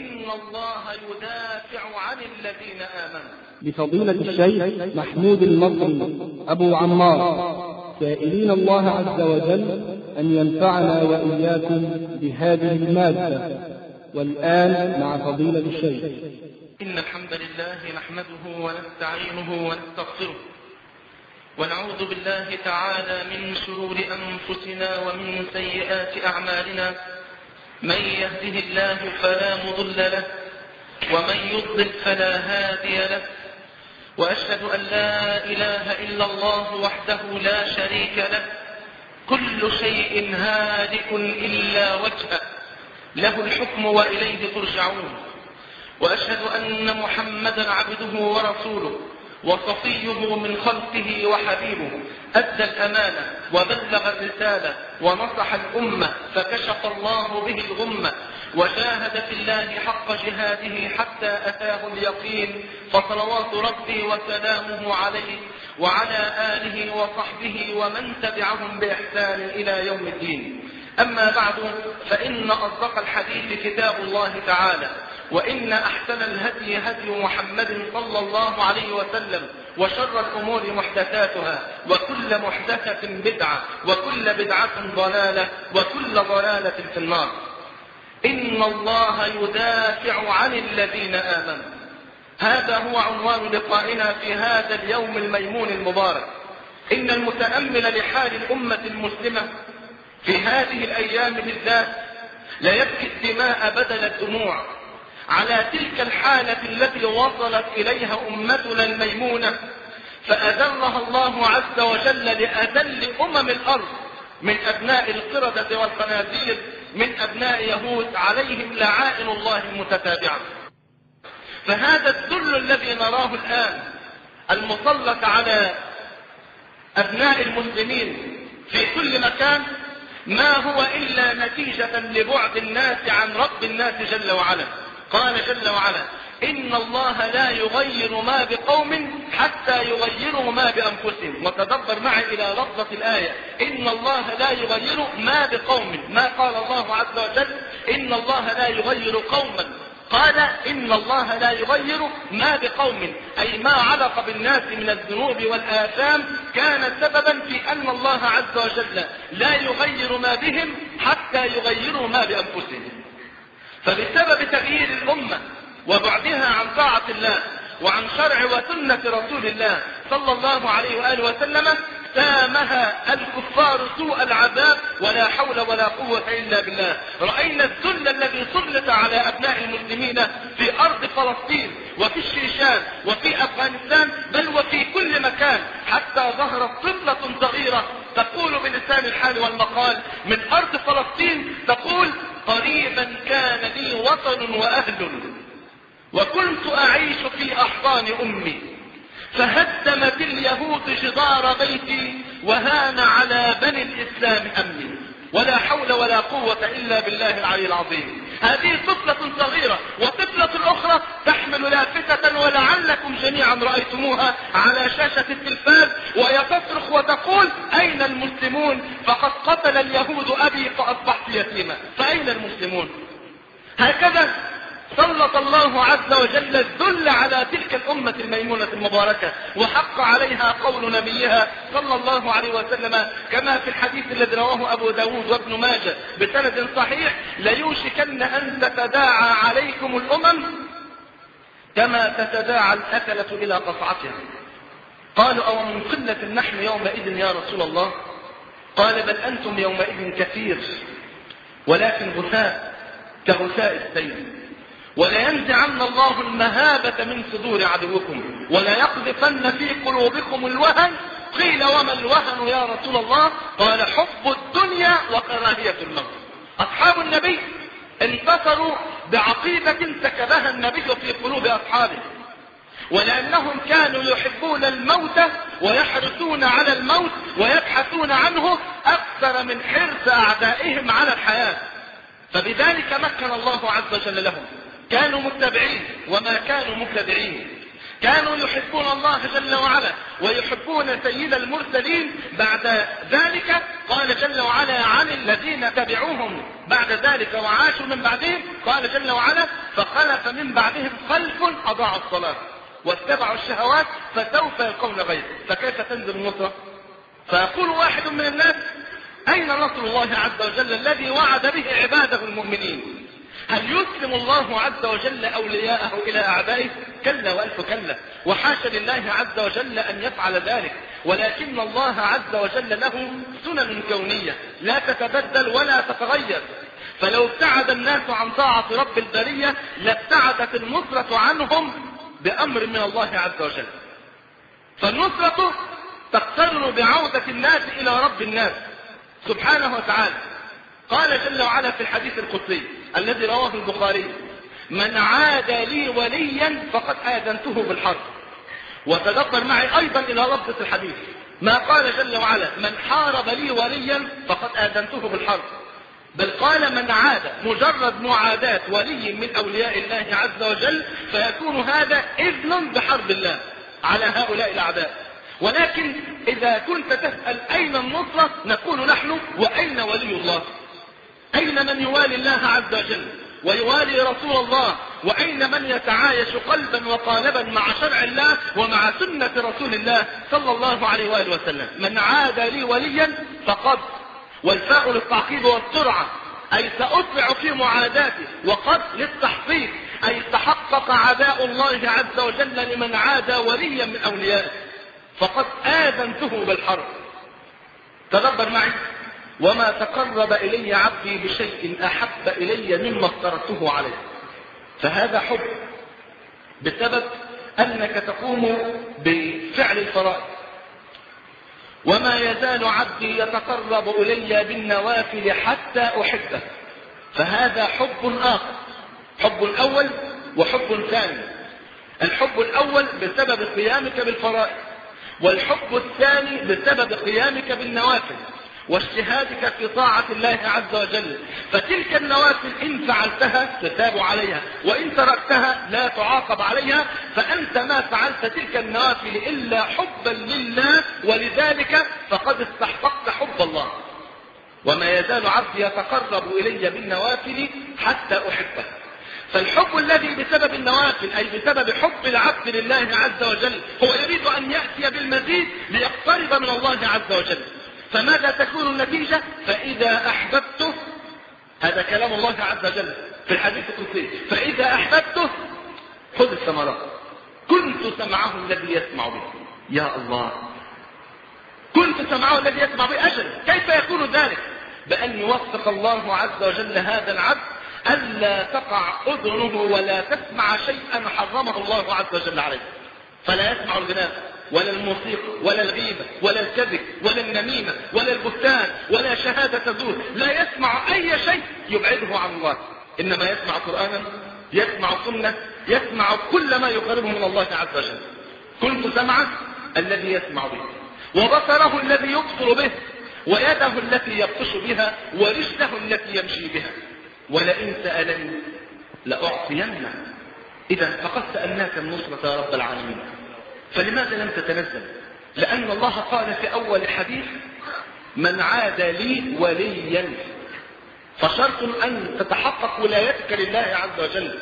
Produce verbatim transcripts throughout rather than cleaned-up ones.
إن الله يدافع عن الذين آمنوا. بفضيلة الشيخ محمود المصري أبو عمار، سائلين الله عز وجل أن ينفعنا وإياكم بهذه المادة. والآن مع فضيلة الشيخ. إن الحمد لله نحمده ونستعينه ونستغفره، ونعوذ بالله تعالى من شرور أنفسنا ومن سيئات أعمالنا. من يهده الله فلا مضل له، ومن يضلل فلا هادي له، وأشهد أن لا إله إلا الله وحده لا شريك له، كل شيء هالك إلا وجهه، له الحكم وإليه ترجعون. وأشهد أن محمدا عبده ورسوله وصفيه من خلقه وحبيبه، أدى الأمانة وبلغ الرسالة ونصح الأمة، فكشف الله به الغمة، وجاهد في الله حق جهاده حتى أتاه اليقين. فصلوات ربي وسلامه عليه وعلى آله وصحبه ومن تبعهم بإحسان إلى يوم الدين. أما بعد، فإن أصدق الحديث كتاب الله تعالى، وإن أحسن الهدي هدي محمد صلى الله عليه وسلم، وشر الأمور محدثاتها، وكل محدثة بدعة، وكل بدعة ضلالة، وكل ضلالة في النار. إن الله يدافع عن الذين آمنوا. هذا هو عنوان لقائنا في هذا اليوم الميمون المبارك. إن المتأمل لحال الأمة المسلمة في هذه الأيام بالذات لا يبكي الدماء بدل الدموع على تلك الحالة التي وصلت إليها أمتنا الميمونة، فأذلها الله عز وجل لأذل أمم الأرض من أبناء القردة والخنازير، من أبناء يهود عليهم لعائن الله المتتابعة. فهذا الذل الذي نراه الآن المسلط على أبناء المسلمين في كل مكان ما هو إلا نتيجة لبعد الناس عن رب الناس جل وعلا. قال جل وعلا: إن الله لا يغير ما بقوم حتى يغيروا ما بأنفسهم. وتدبر معي إلى لفظة الآية: إن الله لا يغير ما بقوم. ما قال الله عز وجل إن الله لا يغير قوما، قال إن الله لا يغير ما بقوم، أي ما علق بالناس من الذنوب والآثام كان سببا في أن الله عز وجل لا يغير ما بهم حتى يغيروا ما بأنفسهم. فبسبب تغيير الأمة وبعدها عن طاعة الله وعن شرع وسنة رسول الله صلى الله عليه وآله وسلم سامها الكفار سوء العذاب، ولا حول ولا قوة إلا بالله. رأينا الذل الذي سلط على أبناء المسلمين في أرض فلسطين وفي الشيشان وفي أفغانستان، بل وفي كل مكان، حتى ظهرت طفلة صغيرة تقول بلسان الحال والمقال من أرض فلسطين، تقول: قريبا كان لي وطن وأهل، وكنت أعيش في أحضان أمي، فهدمت اليهود جدار بيتي، وهان على بني الإسلام أمني، ولا حول ولا قوة إلا بالله العلي العظيم. هذه طفلة صغيرة، وطفلة أخرى تحمل لافتة ولعلكم جميعا رأيتموها على شاشة التلفاز، وهي تصرخ وتقول: أين المسلمون؟ فقد قتل اليهود أبي فأصبحت يتيما. فأين المسلمون؟ هكذا سلط الله عز وجل الذل على تلك الأمة الميمونة المباركة، وحق عليها قول نبيها صلى الله عليه وسلم كما في الحديث الذي رواه أبو داود وابن ماجه بسند صحيح: ليوشكن أن تتداعى عليكم الأمم كما تتداعى الأكلة إلى قصعتها. قالوا: أو من قلة نحن يومئذ يا رسول الله؟ قال: بل أنتم يومئذ كثير، ولكن غثاء كغثاء السيل، ولينزعن الله المهابة من صدور عدوكم، ولا يقذفن في قلوبكم الوهن. قيل: وما الوهن يا رسول الله؟ قال: حب الدنيا وكراهية الموت. أصحاب النبي انتصروا بعقيدة سكبها النبي في قلوب أصحابه، ولأنهم كانوا يحبون الموت ويحرصون على الموت ويبحثون عنه أكثر من حرص أعدائهم على الحياة. فبذلك مكن الله عز وجل لهم. كانوا متبعين وما كانوا مبتدعين، كانوا يحبون الله جل وعلا ويحبون سيد المرسلين. بعد ذلك قال جل وعلا عن الذين تبعوهم بعد ذلك وعاشوا من بعدهم، قال جل وعلا فخلف من بعدهم خلف أضاعوا الصلاة واتبعوا الشهوات فسوف يلقون غيظا. فكيف تنزل النصرة؟ فيقول واحد من الناس أين نصر الله عز وجل الذي وعد به عباده المؤمنين؟ هل يسلم الله عز وجل أولياءه إلى أعدائه؟ كلا وألف كلا، وحاشا لله عز وجل أن يفعل ذلك، ولكن الله عز وجل له سنن كونية لا تتبدل ولا تتغير. فلو ابتعد الناس عن طاعة رب البرية لابتعدت النصرة عنهم بأمر من الله عز وجل. فالنصرة تقترن بعودة الناس إلى رب الناس سبحانه وتعالى. قال جل وعلا في الحديث القدسي الذي رواه البخاري من عاد لي وليا فقد آذنته بالحرب. وتدبر معي أيضا إلى لفظة الحديث، ما قال جل وعلا من حارب لي وليا فقد آذنته بالحرب، بل قال من عاد، مجرد معاداة ولي من أولياء الله عز وجل فيكون هذا إذن بحرب الله على هؤلاء الأعداء. ولكن إذا كنت تسأل أين النصرة نقول نحن وأين ولي الله؟ أين من يوالي الله عز وجل ويوالي رسول الله؟ وأين من يتعايش قلبا وقالبا مع شرع الله ومع سنة رسول الله صلى الله عليه وآله وسلم؟ من عاد لي وليا فقد، والفاء للتعقيب والسرعة، أي سأسرع في معاداته، وقد للتحقيق أي تحقق عداء الله عز وجل لمن عاد وليا من أوليائه، فقد آذنته بالحرب. تدبر معي، وما تقرب إلي عبدي بشيء أحب إلي مما افترضته عليه. فهذا حب بسبب أنك تقوم بفعل الفرائض. وما يزال عبدي يتقرب إلي بالنوافل حتى أحبه. فهذا حب آخر، حب الأول وحب ثاني. الحب الأول بسبب قيامك بالفرائض، والحب الثاني بسبب قيامك بالنوافل واجتهادك في طاعة الله عز وجل. فتلك النوافل إن فعلتها تثاب عليها، وإن تركتها لا تعاقب عليها. فأنت ما فعلت تلك النوافل إلا حبا لله، ولذلك فقد استحققت حب الله. وما يزال عبدي يتقرب إلي بالنوافل حتى أحبه. فالحب الذي بسبب النوافل أي بسبب حب العبد لله عز وجل هو يريد أن يأتي بالمزيد ليقترب من الله عز وجل. فماذا تكون النتيجة؟ فإذا أحببته، هذا كلام الله عز وجل في الحديث القدسي، فإذا أحببته خذ الثمرات. كنت سمعه الذي يسمع به. يا الله، كنت سمعه الذي يسمع به. أجل كيف يكون ذلك؟ بأن يوفق الله عز وجل هذا العبد ألا تقع أذنه ولا تسمع شيئا حرمه الله عز وجل عليه. فلا يسمع الغناء ولا الموسيقى ولا الغيبة ولا الكذب ولا النميمة ولا البهتان ولا شهادة زور. لا يسمع أي شيء يبعده عن الله، إنما يسمع قرآنا، يسمع سنة، يسمع كل ما يقربه من الله عز وجل. كنت سمعه الذي يسمع به، وبصره الذي يبصر به، ويده التي يبطش بها، ورجله التي يمشي بها. ولئن سألني لأعطينه. إذا فقد سألناك النصرة يا رب العالمين، فلماذا لم تتنزل؟ لأن الله قال في أول الحديث من عاد لي وليا. فشرط أن تتحقق ولايتك لله عز وجل.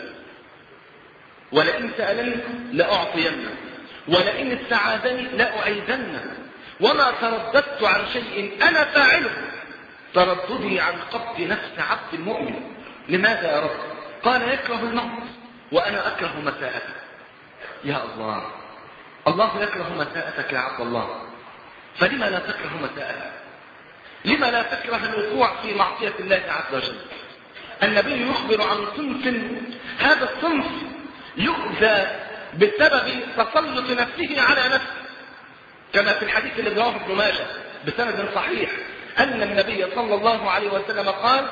ولئن سألني لأعطينه، ولئن استعاذني لأعيذنه. وما ترددت عن شيء أنا فاعله ترددي عن قبض نفس عبد المؤمن. لماذا يا رب؟ قال يكره الموت وأنا أكره مساءته. يا الله، الله يكره مساءتك يا عبد الله، فلما لا تكره مساءته؟ لما لا تكره الوقوع في معصية الله عز وجل؟ النبي يخبر عن صنف، هذا الصنف يؤذى بسبب تسلط نفسه على نفسه، كما في الحديث الذي رواه ابن ماجه بسند صحيح أن النبي صلى الله عليه وسلم قال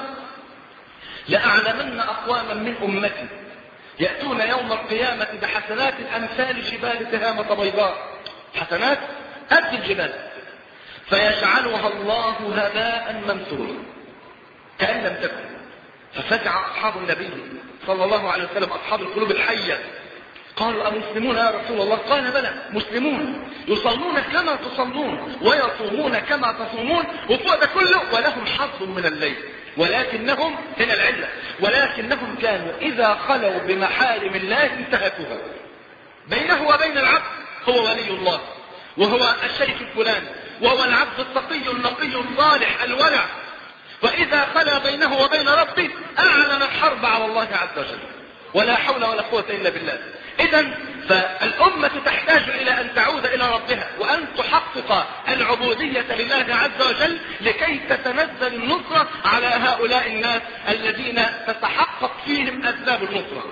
لأعلمن أقواما من أمتي يأتون يوم القيامة بحسنات أمثال جبال تهامة بيضاء، حسنات قد الجبال، فيجعلها الله هباء منثورا كأن لم تكن. ففزع أصحاب النبي صلى الله عليه وسلم، أصحاب القلوب الحية، قالوا أمسلمون يا رسول الله؟ قال بلى، مسلمون يصلون كما تصلون ويصومون كما تصومون، وفوق ده كله ولهم حظ من الليل، ولكنهم هنا العلة، ولكنهم كانوا إذا خلوا بمحارم الله انتهكوها. بينه وبين العبد هو ولي الله، وهو الشيخ الفلاني، وهو العبد التقي النقي الصالح الورع، وإذا خلا بينه وبين ربه أعلن الحرب على الله عز وجل، ولا حول ولا قوة إلا بالله. إذن فالأمة تحتاج إلى أن تعود إلى ربها، وأن تحقق العبودية لله عز وجل لكي تتنزل النصرة على هؤلاء الناس الذين تتحقق فيهم أسباب النصرة.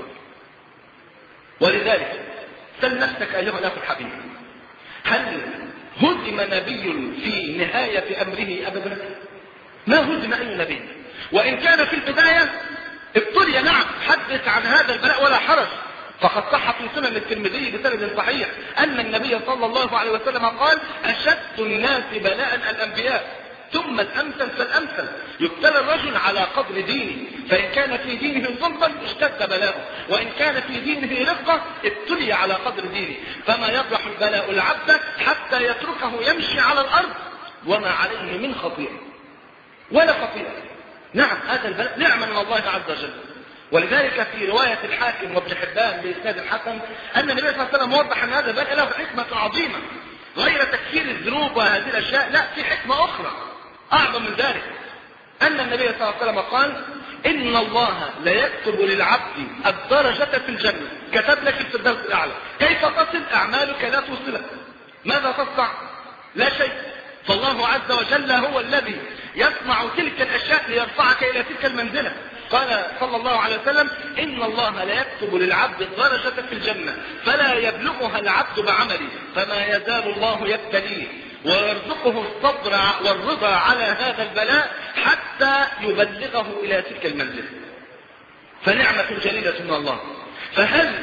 ولذلك سل نفسك أيها الأخ الحبيب، هل هزم نبي في نهاية أمره أبدا؟ ما هزم أي نبي، وإن كان في البداية ابتلي، نعم، حدث عن هذا البلاء ولا حرج. فقد صح في سنن الترمذي بسند صحيح أن النبي صلى الله عليه وسلم قال: أشد الناس بلاء الأنبياء ثم الأمثل فالأمثل. يبتلى الرجل على قدر دينه، فإن كان في دينه ظلما اشتد بلاؤه، وإن كان في دينه رقة ابتلي على قدر دينه. فما يطرح البلاء العبد حتى يتركه يمشي على الأرض وما عليه من خطيئة ولا خطيئة. نعم، هذا البلاء نعمة من الله عز وجل. ولذلك في رواية الحاكم وابن حبان بإسناد الحسن أن النبي صلى الله عليه وسلم وضح أن هذا البلاء له حكمة عظيمة غير تكفير الذنوب وهذه الأشياء، لا، في حكمة أخرى أعظم من ذلك. أن النبي صلى الله عليه وسلم قال: إن الله لا يكتب للعبد الدرجة في الجنة، كتب لك الفردوس الأعلى، كيف تصل؟ أعمالك لا توصلك. ماذا تصنع؟ لا شيء. فالله عز وجل هو الذي يصنع تلك الأشياء ليرفعك إلى تلك المنزلة. قال صلى الله عليه وسلم: إن الله لا يكتب للعبد الدرجة في الجنة فلا يبلغها العبد بعمله، فما يزال الله يبتليه ويرزقه الصبر والرضا على هذا البلاء حتى يبلغه إلى تلك المنزلة. فنعمة جليلة من الله. فهل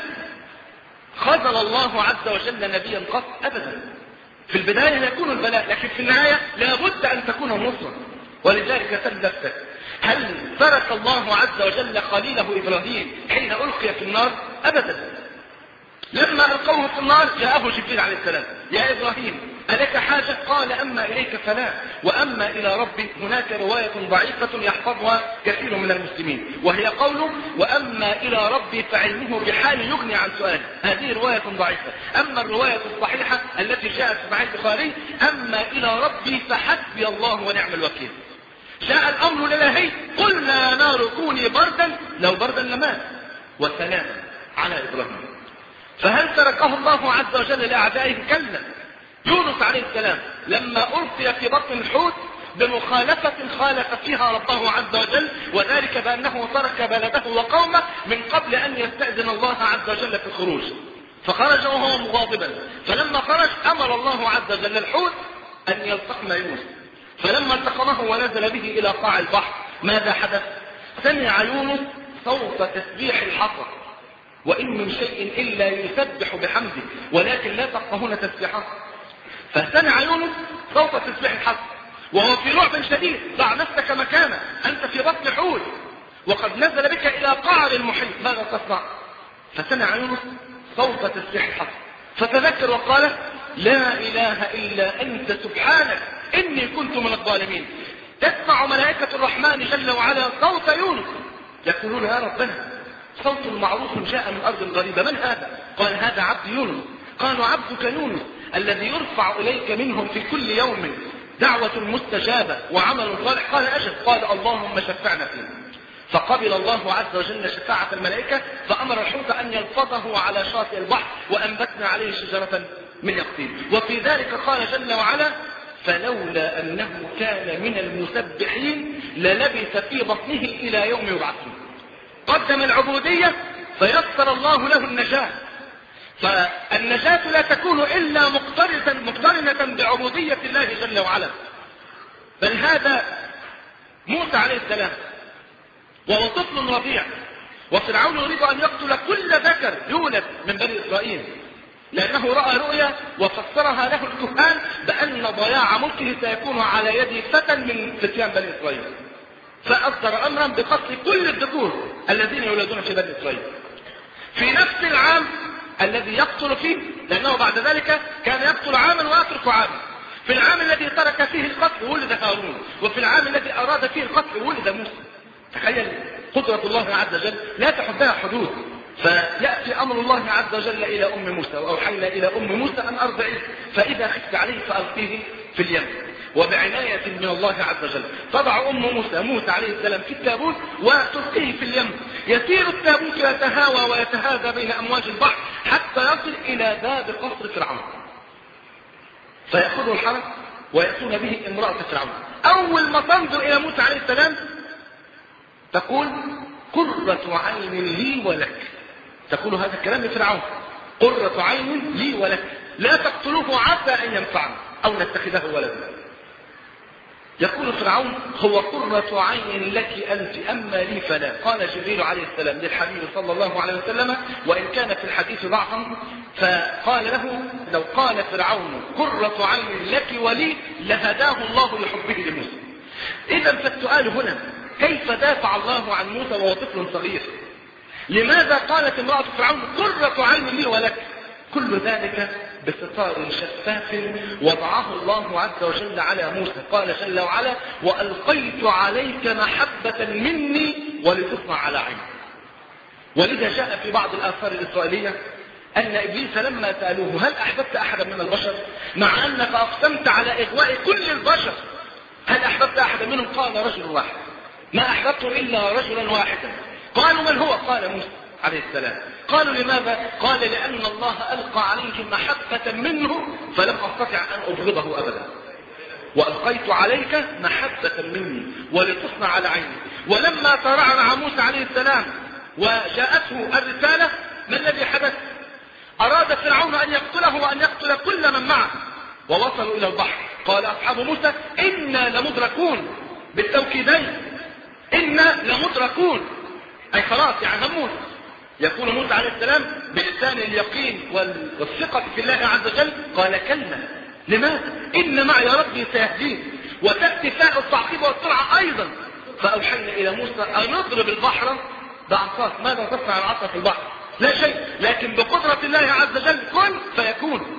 خذل الله عز وجل نبيا قط؟ أبدا. في البداية يكون البلاء، لكن في النهاية لابد أن تكون النصرة. ولذلك سل نفسك، هل ترك الله عز وجل خليله إبراهيم حين ألقي في النار؟ أبدا. لما ألقوه في النار جاءه جبريل عليه السلام: يا إبراهيم ألك حاجة؟ قال: أما إليك فلا، وأما إلى ربي. هناك رواية ضعيفة يحفظها كثير من المسلمين، وهي قوله: وأما إلى ربي فعلمه بحال يغني عن سؤاله. هذه رواية ضعيفة. أما الرواية الصحيحة التي جاءت في صحيح البخاري: أما إلى ربي فحسبي الله ونعم الوكيل. جاء الأمر الإلهي: قلنا نار كوني بردا، لو بردا لمات، وسلاما على إبراهيم. فهل تركه الله عز وجل لأعدائه؟ كلا. يونس عليه السلام لما ألقي في بطن الحوت بمخالفة خالف فيها ربه عز وجل، وذلك بأنه ترك بلده وقومه من قبل أن يستأذن الله عز وجل في الخروج، فخرج وهو مغاضبا. فلما خرج أمر الله عز وجل الحوت أن يلتقم يونس، فلما التقمه ونزل به إلى قاع البحر ماذا حدث؟ سمع يونس صوت تسبيح الحصى، وإن من شيء إلا يسبح بحمده ولكن لا تفقهون تسبيحه. فسمع يونس صوت تسبيح الحصى وهو في رعب شديد. ضع نفسك مكانه، أنت في بطن حوت وقد نزل بك إلى قعر المحيط، ماذا تصنع؟ فسمع يونس صوت تسبيح الحصى فتذكر وقال: لا إله إلا أنت سبحانك إني كنت من الظالمين. تسمع ملائكة الرحمن جل وعلا صوت يونس يقولون: يا ربنا، صوت معروف جاء من أرض غريبة، من هذا؟ قال: هذا عبد يونس. قالوا: عبدك يونس الذي يرفع إليك منهم في كل يوم دعوة مستجابة وعمل صالح. قال: أجل. قال: اللهم شفعنا فيه. فقبل الله عز وجل شفاعة الملائكة، فأمر الحوت أن يلفظه على شاطئ البحر، وأنبتنا عليه شجرة من يقطين. وفي ذلك قال جل وعلا: فلولا أنه كان من المسبحين للبث في بطنه إلى يوم يبعثون. قدم العبودية فيسر الله له النجاة. فالنجاة لا تكون إلا مقترنة بعبودية الله جل وعلا. بل هذا موسى عليه السلام وهو طفل رضيع، وفرعون يريد أن يقتل كل ذكر يولد من بني إسرائيل، لأنه رأى رؤيا وفسرها له الكهان بأن ضياع ملكه سيكون على يد فتى من فتيان بني إسرائيل، فأصدر أمرا بقتل كل الذكور الذين يولدون في بني إسرائيل. في نفس العام الذي يقتل فيه، لأنه بعد ذلك كان يقتل عاما ويترك عاما. في العام الذي ترك فيه القتل ولد هارون، وفي العام الذي أراد فيه القتل ولد موسى. تخيل قدرة الله عز وجل لا تحدها حدود. فيأتي أمر الله عز وجل إلى أم موسى، وأوحينا إلى أم موسى أن أرضعيه، فإذا خفت عليه فألقيه في اليم. وبعناية من الله عز وجل تضع أم موسى موسى عليه السلام في التابوت وتلقيه في اليم. يسير التابوت يتهاوى ويتهاذى بين أمواج البحر حتى يصل إلى باب قصر فرعون، فيأخذه الحرس ويأتون به امرأة فرعون. أول ما تنظر إلى موسى عليه السلام تقول قرة عين لي ولك. تقول هذا الكلام لفرعون، قرة عين لي ولك، لا تقتلوه عسى أن ينفعنا أو نتخذه ولدا. يقول فرعون هو قرة عين لك أنت أما لي فلا. قال جبريل عليه السلام للحبيب صلى الله عليه وسلم وإن كان في الحديث ضعفا، فقال له لو قال فرعون قرة عين لك ولي لهداه الله لحبه لموسى. إذا فالسؤال هنا كيف دافع الله عن موسى وهو طفل صغير؟ لماذا قالت امرأة فرعون قرة عين لي ولك؟ كل ذلك بستار شفاف وضعه الله عز وجل على موسى. قال جل وعلا وألقيت عليك محبة مني ولتصنع على عيني. ولذا جاء في بعض الآثار الإسرائيلية أن إبليس لما سألوه هل أحببت أحدا من البشر، مع أنك أقسمت على إغواء كل البشر، هل أحببت أحدا منهم؟ قال رجل واحد، ما أحببت إلا رجلا واحدا. قالوا من هو؟ قال موسى عليه السلام. قالوا لماذا؟ قال لأن الله ألقى عليه محبة منه فلم أستطع أن أبغضه أبدا. وألقيت عليك محبة مني ولتصنع على عيني. ولما ترعرع موسى عليه السلام وجاءته الرسالة ما الذي حدث؟ أراد فرعون أن يقتله وأن يقتل كل من معه، ووصلوا إلى البحر. قال أصحاب موسى إنا لمدركون، بالتوكيدين إنا لمدركون، أي خلاص يعني هموت. يقول موسى عليه السلام بلسان اليقين والثقة في الله عز وجل قال كلا. لماذا؟ إن معي ربي سيهدين. وتأتي فاء التعقيب والسرعة أيضا. فأوحينا إلى موسى أن نضرب البحر بعصاك. ماذا تصنع العصا في البحر؟ لا شيء، لكن بقدرة الله عز وجل كن فيكون.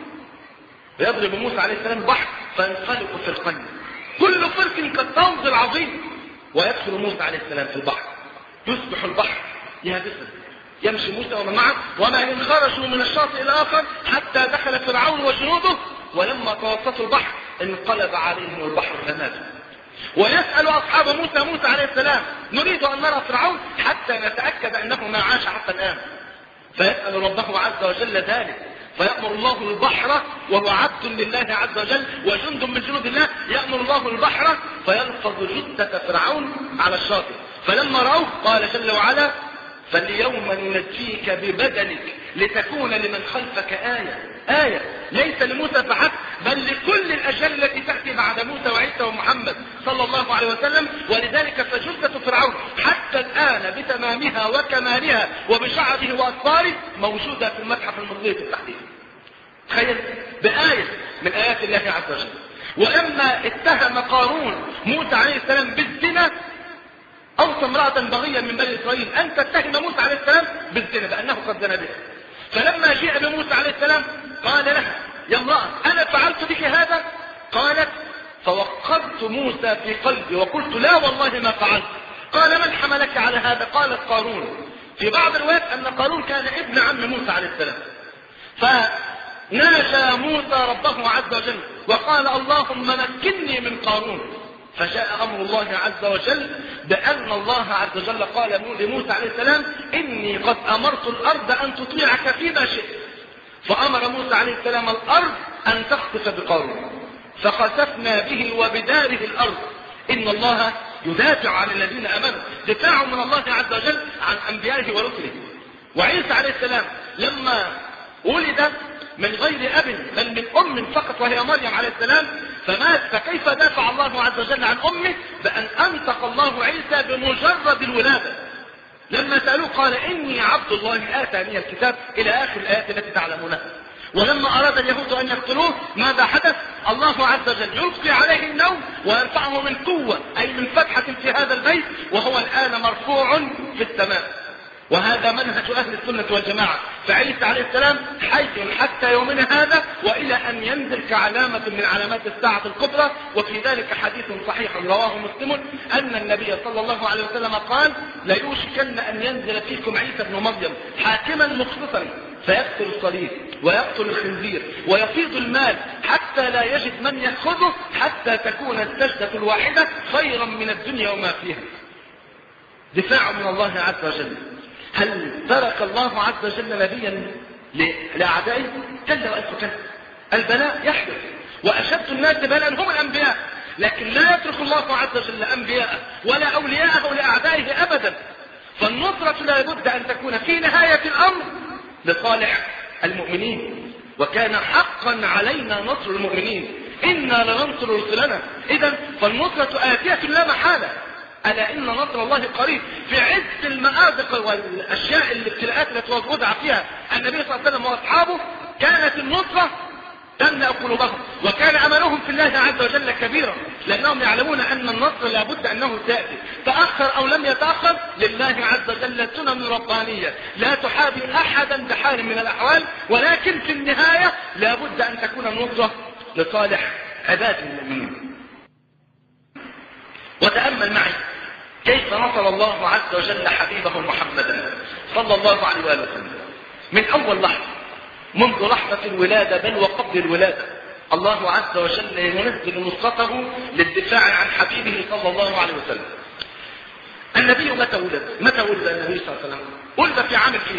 يضرب موسى عليه السلام البحر فينفلق فرقين، كل فرق كالطود العظيم، ويدخل موسى عليه السلام في البحر. يصبح البحر يابسا، يمشي موسى ومن معه وما إن خرجوا من الشاطئ الآخر حتى دخل فرعون وجنوده، ولما توسطوا البحر انقلب عليهم البحر غماما. ويسأل أصحاب موسى موسى عليه السلام نريد أن نرى فرعون حتى نتأكد أنه ما عاش حتى الآن. فيسأل ربه عز وجل ذلك، فيأمر الله البحر وهو عبد لله عز وجل وجند من جنود الله، يأمر الله البحر فيلفظ جثة فرعون على الشاطئ. فلما رأوه قال جل وعلا فاليوم ننجيك ببدنك لتكون لمن خلفك آية. آية ليس لموسى فحسب بل لكل الأجيال التي تأتي بعد موسى وعيسى ومحمد صلى الله عليه وسلم. ولذلك فجثة فرعون حتى الآن بتمامها وكمالها وبشعره وأطفاره موجودة في المتحف المصري في التحديث. تخيل بآية من آيات الله عز وجل. ولما اتهم قارون موسى عليه السلام بالزنا أوصى امرأة بغيا من بني إسرائيل أن تتهم موسى عليه السلام بالزنا بأنه قد زنى به. فلما جاء بموسى عليه السلام قال لها يا امرأة أنا فعلت بك هذا؟ قالت فوقرت موسى في قلبي وقلت لا والله ما فعلت. قال من حملك على هذا؟ قالت قارون. في بعض الروايات أن قارون كان ابن عم موسى عليه السلام. فناجى موسى ربه عز وجل وقال اللهم مكنني من قارون. فجاء أمر الله عز وجل بأن الله عز وجل قال لموسى عليه السلام إني قد أمرت الأرض أن تطيعك فيما شئت. فأمر موسى عليه السلام الأرض أن تخسف بقارون فخسفنا به وبداره الأرض. إن الله يدافع عن الذين أمنوا، دفاع من الله عز وجل عن أنبيائه ورسله. وعيسى عليه السلام لما ولد من غير أب بل من أم فقط وهي مريم عليه السلام فمات، فكيف دافع الله عز وجل عن أمه؟ بأن أنطق الله عيسى بمجرد الولادة. لما سألوه قال إني عبد الله آتاني الكتاب إلى آخر الآيات التي تعلمونها. ولما أراد اليهود أن يقتلوه ماذا حدث؟ الله عز وجل يلقي عليه النوم ويرفعه من قوة أي من فتحة في هذا البيت وهو الآن مرفوع في السماء. وهذا منهج أهل السنة والجماعة فعيسى عليه السلام حي حتى يومنا هذا وإلى أن ينزل كعلامة من علامات الساعة الكبرى. وفي ذلك حديث صحيح رواه مسلم أن النبي صلى الله عليه وسلم قال: ليوشكن أن ينزل فيكم عيسى بن مريم حاكما مقسطا فيقتل الصليب ويقتل الخنزير ويفيض المال حتى لا يجد من يأخذه، حتى تكون السجدة الواحدة خيرا من الدنيا وما فيها. دفاع من الله عز وجل. هل ترك الله عز وجل نبيا لأعدائه؟ كلا وألف كلا. البلاء يحدث، وأشد الناس بلاء هم الأنبياء، لكن لا يترك الله عز وجل أنبياءه ولا أولياءه لأعدائه أبدا. فالنصرة لا بد أن تكون في نهاية الأمر لصالح المؤمنين، وكان حقا علينا نصر المؤمنين، إنا لننصر رسلنا. إذا فالنصرة آتية لا محالة. ألا إن نصر الله قريب. في عز المآزق والأشياء الابتلاءات التي وضع فيها النبي صلى الله عليه وسلم وأصحابه كانت النصرة تملأ قلوبهم، وكان أملهم في الله عز وجل كبيرا، لأنهم يعلمون أن النصر لابد أنه سيأتي، تأخر أو لم يتأخر لله عز وجل سنن ربانية لا تحابي أحدا بحال من الأحوال، ولكن في النهاية لابد أن تكون النصرة لصالح عباد المؤمنين. وتأمل معي كيف نصر الله عز وجل حبيبه محمدا صلى الله عليه وآله وسلم من أول لحظة، منذ لحظة الولادة بل وقبل الولادة. الله عز وجل ينزل نصرته للدفاع عن حبيبه صلى الله عليه وسلم. النبي متى ولد؟ متى ولد النبي صلى الله عليه وسلم؟ ولد في عام الفيل،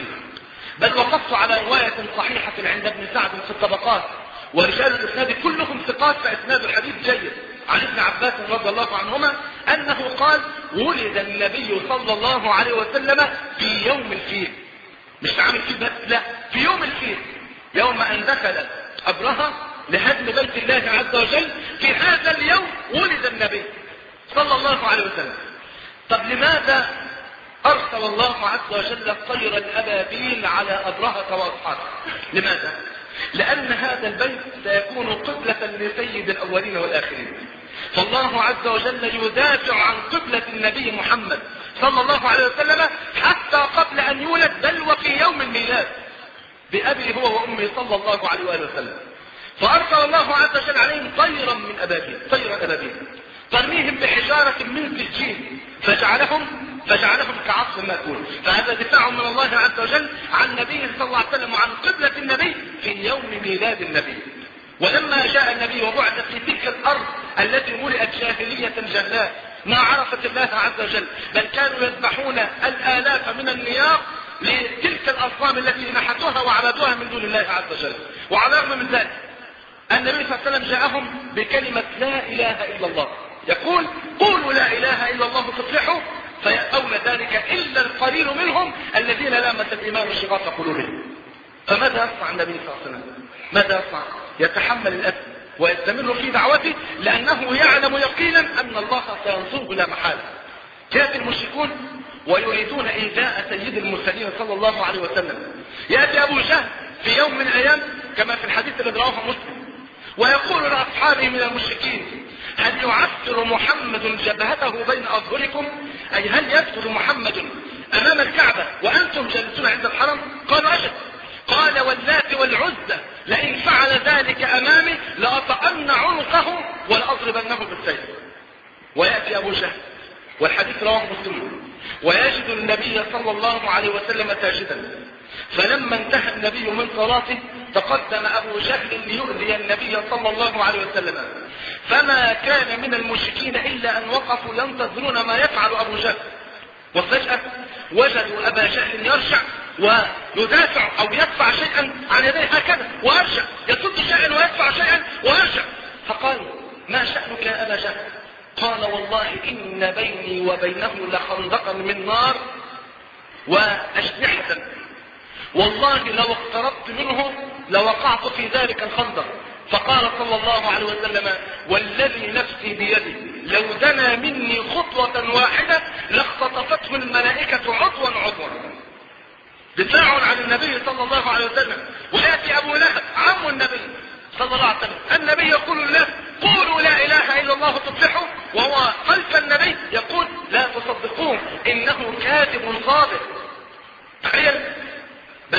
بل وقفت على رواية صحيحة عند ابن سعد في الطبقات، ورجال الإسناد كلهم ثقات فإسناد الحديث جيد، عن ابن عباس رضي الله عنهما أنه قال: ولد النبي صلى الله عليه وسلم في يوم الفيل. مش في عام الفيل بس، لا، في يوم الفيل، يوم أن دخل أبرهة لهدم بيت الله عز وجل، في هذا اليوم ولد النبي صلى الله عليه وسلم. طب لماذا أرسل الله عز وجل طير الأبابيل على أبرهة وأصحابه؟ لماذا؟ لأن هذا البيت سيكون قبلة لسيد الأولين والآخرين، فالله عز وجل يدافع عن قبلة النبي محمد صلى الله عليه وسلم حتى قبل أن يولد، بل وفي يوم الميلاد بأبي هو وأمي صلى الله عليه وآله وسلم. فأرسل الله عز وجل عليهم طيرا من أبابيل، طيرا أبابيل ترميهم بحجارة من سجين فجعلهم فجعلهم كعصف مأكول. فهذا دفاع من الله عز وجل عن نبيه صلى الله عليه وسلم وعن قبلة النبي في يوم ميلاد النبي. ولما جاء النبي وبعث في تلك الأرض التي ملئت جاهلية جهلاء ما عرفت الله عز وجل، بل كانوا يذبحون الآلاف من النياق لتلك الأصنام التي نحتوها وعبدوها من دون الله عز وجل. وعلى الرغم من ذلك النبي صلى الله عليه وسلم جاءهم بكلمة لا إله إلا الله، يقول: قولوا لا إله إلا الله تفلحوا، فيأبون ذلك إلا القليل منهم الذين لامس الإيمان شغاف قلوبهم. فماذا يصنع النبي صلى الله عليه وسلم؟ ماذا يصنع؟ يتحمل الأذى ويستمر في دعوته، لأنه يعلم يقينا أن الله سينصره لا محالة. جاءت المشركون ويريدون إيذاء سيد المرسلين صلى الله عليه وسلم. يأتي أبو جهل في يوم من الأيام كما في الحديث الذي رواه مسلم ويقول لأصحابه من المشركين: هل يعسر محمد جبهته بين أظهركم؟ أي هل يسجد محمد أمام الكعبة وأنتم جالسون عند الحرم؟ قالوا: أجل. قال: واللات والعزى لئن فعل ذلك أمامي لأطأن عنقه ولأضربنه بالسيف. ويأتي أبو جهل والحديث رواه مسلم ويجد النبي صلى الله عليه وسلم ساجدا، فلما انتهى النبي من صلاته تقدم أبو جهل ليؤذي النبي صلى الله عليه وسلم، فما كان من المشركين إلا أن وقفوا ينتظرون ما يفعل أبو جهل. وفجأة وجدوا أبا جهل يرجع ويدافع أو يدفع شيئا عن يديه هكذا ويرجع، يصد شيئا ويدفع شيئا ويرجع. فقالوا: ما شأنك يا أبا جهل؟ قال: والله إن بيني وبينه لخندقا من نار وأجنحة، والله لو اقتربت منه لوقعت في ذلك الخندق. فقال صلى الله عليه وسلم: والذي نفسي بيدي لو دنا مني خطوة واحدة لاختطفته الملائكة عضوا عضوا. دفاع عن النبي صلى الله عليه وسلم. ويأتي أبو لهب عم النبي صلى الله عليه وسلم، النبي يقول له: قولوا لا إله إلا الله تفلحوا، وهو خلف النبي يقول: لا تصدقوه إنه كاذب صادق. تخيل، بل وقف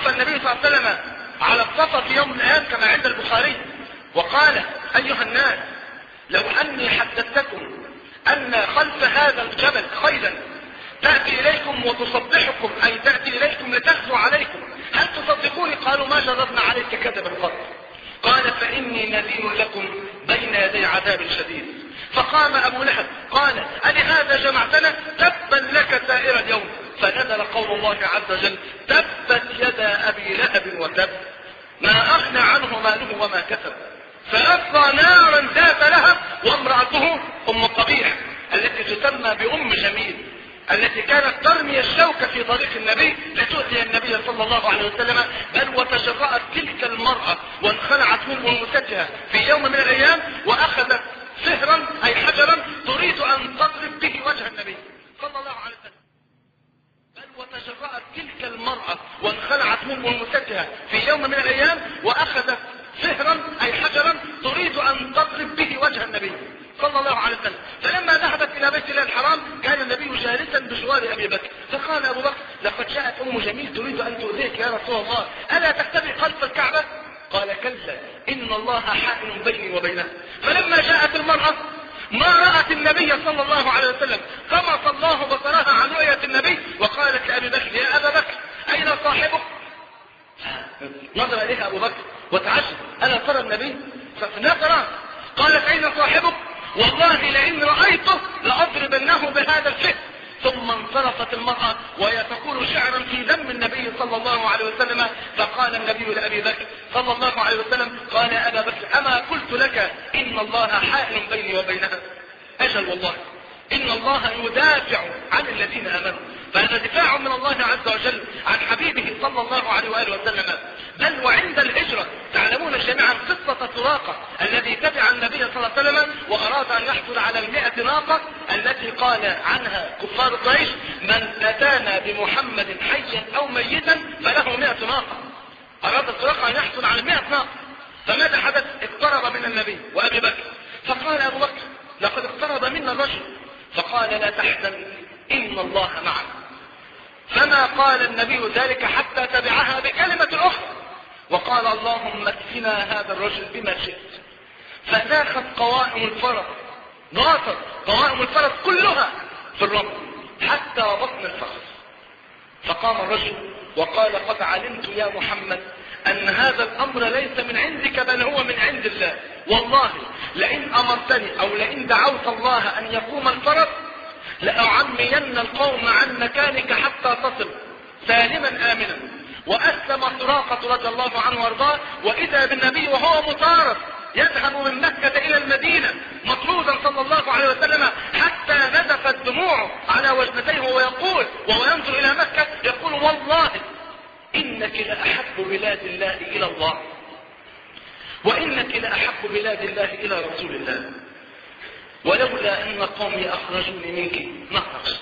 وقف النبي صلى الله عليه وسلم على الصفا في يوم من الايام كما عند البخاري وقال: ايها الناس، لو اني حدثتكم ان خلف هذا الجبل خيلا تأتي اليكم وتصبحكم، اي تأتي اليكم لتغزو عليكم، هل تصدقوني؟ قالوا: ما جربنا عليك كذبا قط. قال: فاني نذير لكم بين يدي عذاب شديد. فقام ابو لهب قال: ألهذا جمعتنا؟ تبا لك سائر اليوم. فنزل قول الله عز وجل: تبت يدا ابي لهب وتب، ما اغنى عنه ماله وما كسب، فأصلى نارا ذات لهب وامرأته ام الطبيع التي تسمى بأم جميل، التي كانت ترمي الشوك في طريق النبي لتؤذي النبي صلى الله عليه وسلم، بل وتجرأت تلك المرأة وانخلعت من انوثتها في يوم من الايام واخذت سهرا اي حجرا تريد ان تضرب به وجه النبي صلى الله عليه وسلم، بل وتجرأت تلك المرأة وانخلعت من انوثتها في يوم من الايام واخذت سهرا اي حجرا تريد ان تضرب به وجه النبي صلى الله عليه وسلم. فلما ذهبت الى بيت الله الحرام كان النبي جالسا بجوار ابي بكر، فقال ابو بكر: لقد جاءت ام جميل تريد ان تؤذيك يا رسول الله، الا تختبئ خلف الكعبه؟ قال: كلا، ان الله حائل بيني وبينها. فلما جاءت المرأة ما رأت النبي صلى الله عليه وسلم طمس الله بصرها عن رؤية النبي وقالت لأبي بكر: يا أبا بكر، أين صاحبك؟ نظر إليها أبو بكر وتعجب: ألا ترى النبي؟ فنظر. قالت: أين صاحبك؟ والله لئن رأيته لأضربنه بهذا الفئ. ثم انصرفت المرأة وهي تقول شعرا في ذم النبي صلى الله عليه وسلم. فقال النبي لأبي بكر صلى الله عليه وسلم: قال يا أبا بكر، أما قلت لك إن الله حائل بيني وبينها؟ أجل والله، إن الله يدافع عن الذين آمنوا. فهذا دفاع من الله عز وجل عن حبيبه صلى الله عليه وآله وسلم. بل وعند الهجرة تعلمون جميعا قصة سراقة الذي تبع النبي صلى الله عليه وسلم وأراد أن يحصل على المئة ناقة التي قال عنها كفار قريش: من أتانا بمحمد حيا أو ميتا فله مئة ناقة. أراد سراقة أن يحصل على مئة ناقة. فماذا حدث؟ اقترب من النبي وأبي بكر، فقال أبو بكر: لقد اقترب منا الرجل. فقال: لا تحزن، إن الله معنا. فما قال النبي ذلك حتى تبعها بكلمة أخرى وقال: اللهم اكفنا هذا الرجل بما شئت. فناخت قوائم الفرس، ناطت قوائم الفرس كلها في الرمل حتى بطن الفرس. فقام الرجل وقال: قد علمت يا محمد أن هذا الأمر ليس من عندك بل هو من عند الله، والله لئن أمرتني أو لئن دعوت الله أن يقوم الفرس لأعمين القوم عن مكانك حتى تصل سالما آمنا. وأسلم سراقة رضي الله عنه وارضاه، وإذا بالنبي وهو مطارد يذهب من مكة إلى المدينة مطرودا صلى الله عليه وسلم حتى نزفت دموعه على وجنتيه ويقول وهو ينظر إلى مكة يقول: والله إنك لأحب بلاد الله إلى الله، وإنك لأحب بلاد الله إلى رسول الله، ولولا أن قومي أخرجوني منك ما خرجت.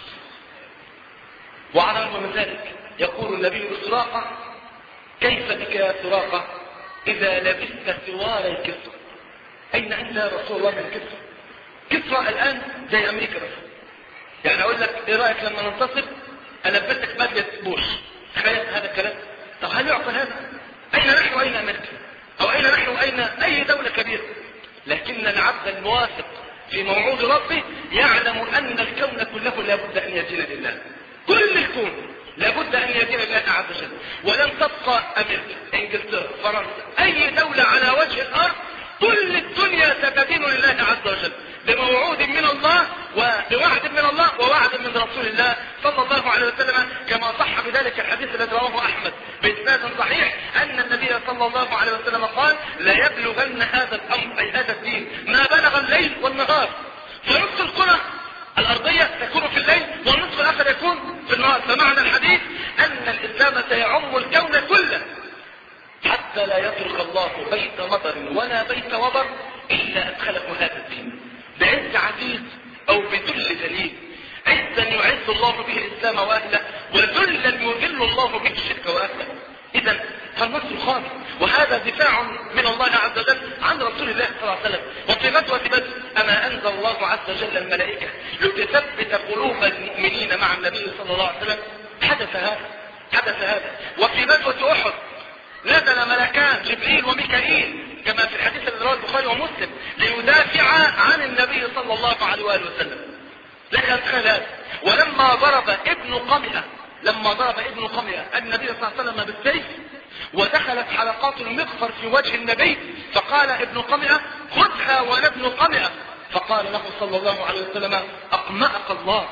وعلى الرغم من ذلك يقول النبي لسراقة: كيف بك يا سراقة إذا لبست سوار الكسرى؟ أين أنت يا رسول الله من كسرى؟ كسرى الآن زي أمريكا بس. يعني أقول لك إيه رأيك لما ننتصر ألبسك بدلة بوش؟ تخيل هذا الكلام. طب هل يعقل هذا؟ أين نحن وأين أمريكا؟ أو أين نحن وأين أي دولة كبيرة؟ لكن العبد المواثق في موعود ربه يعلم أن الكون كله لابد أن يدين لله. كل الكون لابد أن يدين لله عز وجل، ولن تبقى أمريكا، إنجلترا، فرنسا، أي دولة على وجه الأرض، كل الدنيا ستدين لله عز وجل بموعود من الله وبوعد من الله ووعد من رسول الله صلى الله عليه وسلم، كما صح بذلك الحديث الذي رواه أحمد بإسناد صحيح أن النبي صلى الله عليه وسلم قال: لا يبلغن هذا الأمر أي هذا الدين ما بلغ الليل والنهار، فنصف القرى الأرضية تكون في الليل والنصف الآخر يكون في النهار. فمعنى الحديث أن الإسلام سيعم الكون كله حتى لا يترك الله بيت مطر ولا بيت وبر إلا أدخله هذا الدين بعز عزيز أو بذل ذليل، عزا يعز الله به الإسلام وأهله، وذلا يذل الله به الشرك وأهله. إذا فالنصر خالص، وهذا دفاع من الله عز وجل عن رسول الله صلى الله عليه وسلم. وفي غزوة بدر أما أنزل الله عز وجل الملائكة لتثبت قلوب المؤمنين مع النبي صلى الله عليه وسلم. حدث هذا حدث هذا. وفي غزوة أحد نزل ملكان جبريل وميكائيل كما في الحديث الذي رواه البخاري ومسلم ليدافع عن النبي صلى الله عليه وآله وسلم. لك أتخيل هذا. ولما ضرب ابن قمئة لما ضرب ابن قمئة النبي صلى الله عليه وسلم بالسيف ودخلت حلقات المغفر في وجه النبي، فقال ابن قمئة خذها وانا ابن قمئة، فقال له صلى الله عليه وسلم أقمأك الله.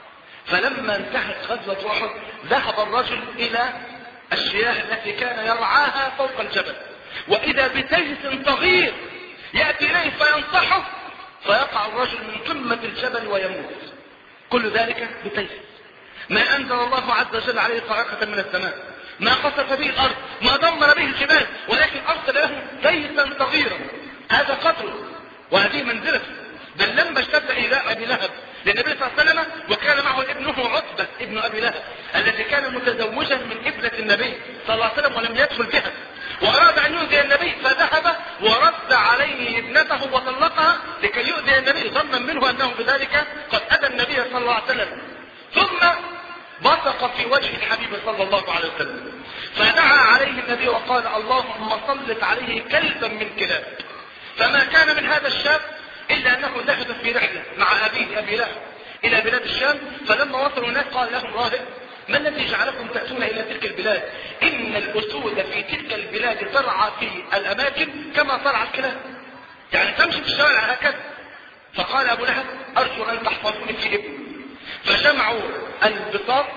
فلما انتهت غزوة أحد ذهب الرجل إلى الشياه التي كان يرعاها فوق الجبل، وإذا بتيس صغير يأتي إليه فينصحه فيقع الرجل من قمة الجبل ويموت. كل ذلك بتيس، ما أنزل الله عز وجل عليه صاعقة من السماء، ما خسف به الأرض، ما دمر به الجبال، ولكن أرسل له تيسا صغيرا. هذا قدره وهذه منزلته. بل لما اشتد إلى أبي لهب للنبي صلى الله عليه وسلم وكان معه ابنه عتبة ابن أبي لهب الذي كان متزوجا من ابنة النبي صلى الله عليه وسلم ولم يدخل بها، وأراد أن يؤذي النبي فذهب ورد عليه ابنته وطلقها لكي يؤذي النبي ظنا منه أنه بذلك قد أذى النبي صلى الله عليه وسلم. ثم بصق في وجه الحبيب صلى الله عليه وسلم فدعا عليه النبي وقال اللهم سلط عليه كلبا من كلاب. فما كان من هذا الشاب إلا أنه ذهب في رحلة مع أبيه أبي لهب إلى بلاد الشام، فلما وصلوا هناك قال لهم راهب ما الذي جعلكم تأتون إلى تلك البلاد؟ إن الأسود في تلك البلاد ترعى في الأماكن كما ترعى الكلاب، يعني تمشي في الشوارع هكذا. فقال أبو لهب أرجو أن تحفظوني في ابني. فجمعوا البساط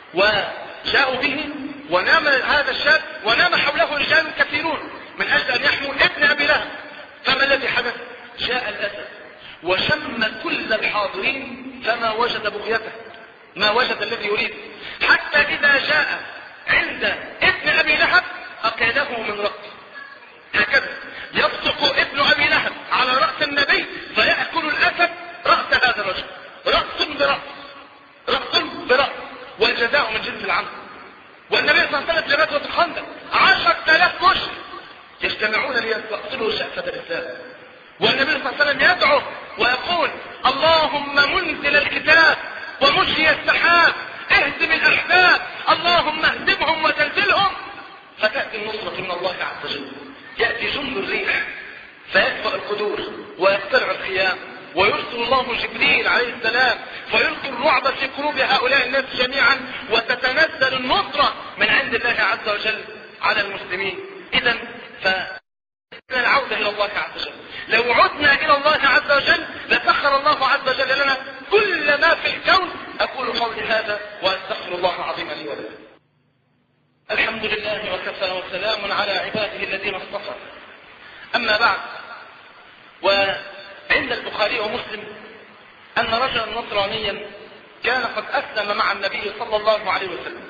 وجاءوا به ونام هذا الشاب ونام حوله رجال كثيرون من أجل أن يحموا ابن أبي لهب. فما الذي حدث؟ جاء الأسد وشم كل الحاضرين فما وجد بغيته، ما وجد الذي يريد، حتى إذا جاء عند ابن أبي لهب أكاده من رأس، هكذا يبصق ابن أبي لهب على رأس النبي فيأكل الأسد رأس هذا الرجل، رأس برأس، رأس برأس، والجزاء من جنس العمل. والنبي صلى الله عليه وسلم في غزوة الخندق عشرة آلاف مشرك يجتمعون ليستأصلوا شأفة الإسلام، والنبي صلى الله عليه وسلم يدعو ويقول اللهم منزل الكتاب ومجري السحاب اهزم الأحزاب اللهم اهزمهم وزلزلهم. فتأتي النصرة من الله عز وجل، يأتي جند الريح فيدفع القدور ويقتلع الخيام، ويرسل الله جبريل عليه السلام فيلقي الرعب في قلوب هؤلاء الناس جميعا، وتتنزل النصرة من عند الله عز وجل على المسلمين. إذا فالعودة إلى الله عز وجل، لو عدنا إلى الله عز وجل لسخر الله عز وجل لنا كل ما في الكون. أقول قولي هذا وأستغفر الله العظيم لي ولكم. الحمد لله وكفى وسلام على عباده الذين اصطفى. أما بعد، وعند البخاري ومسلم أن رجلا نصرانيا كان قد أسلم مع النبي صلى الله عليه وسلم،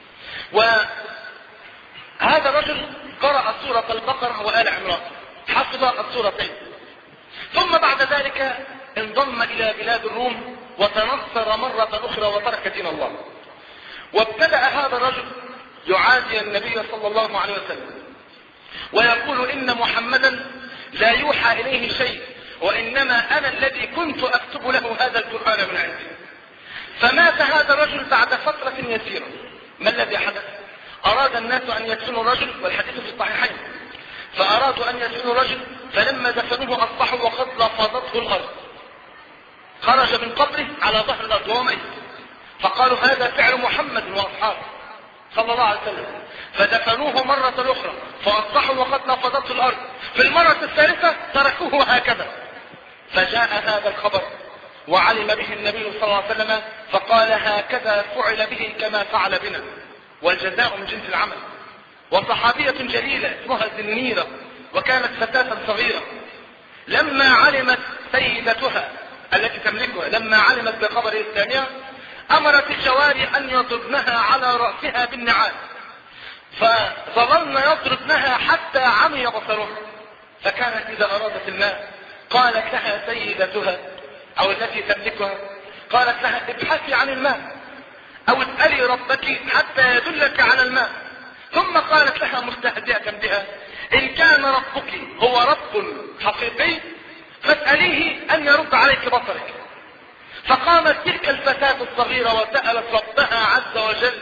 وهذا الرجل قرأ سورة البقرة وآل عمران، حفظ السورتين، ثم بعد ذلك انضم إلى بلاد الروم وتنصر مرة أخرى وترك دين الله. وابتدأ هذا الرجل يعادي النبي صلى الله عليه وسلم ويقول إن محمدا لا يوحى إليه شيء، وإنما أنا الذي كنت أكتب له هذا القرآن من عندي. فمات هذا الرجل بعد فترة يسيرة. ما الذي حدث؟ أراد الناس أن يدفنوا الرجل، والحديث في الصحيحين، فأرادوا أن يدفنوا الرجل، فلما دفنوه أصبحوا وقد لفظته الأرض، خرج من قبره على ظهر الأرض وهو ميت. فقالوا هذا فعل محمد وأصحابه صلى الله عليه وسلم، فدفنوه مرة أخرى فأصبحوا وقد لفظته الأرض. في المرة الثالثة تركوه هكذا. فجاء هذا الخبر وعلم به النبي صلى الله عليه وسلم فقال هكذا فعل به كما فعل بنا، والجزاء من جنس العمل. وصحابية جليلة اسمها زنيرة وكانت فتاة صغيرة، لما علمت سيدتها التي تملكها لما علمت بخبر الإسلامية أمرت الجواري أن يضربنها على رأسها بالنعال، فظلن يضربنها حتى عمي بصرها. فكانت إذا أرادت الماء قالت لها سيدتها أو التي تملكها، قالت لها ابحثي عن الماء أو اسألي ربك حتى يدلك على الماء. ثم قالت لها مستهزئة بها إن كان ربك هو رب حقيقي فاسأليه أن يرد عليك بصرك. فقامت تلك الفتاة الصغيرة وسألت ربها عز وجل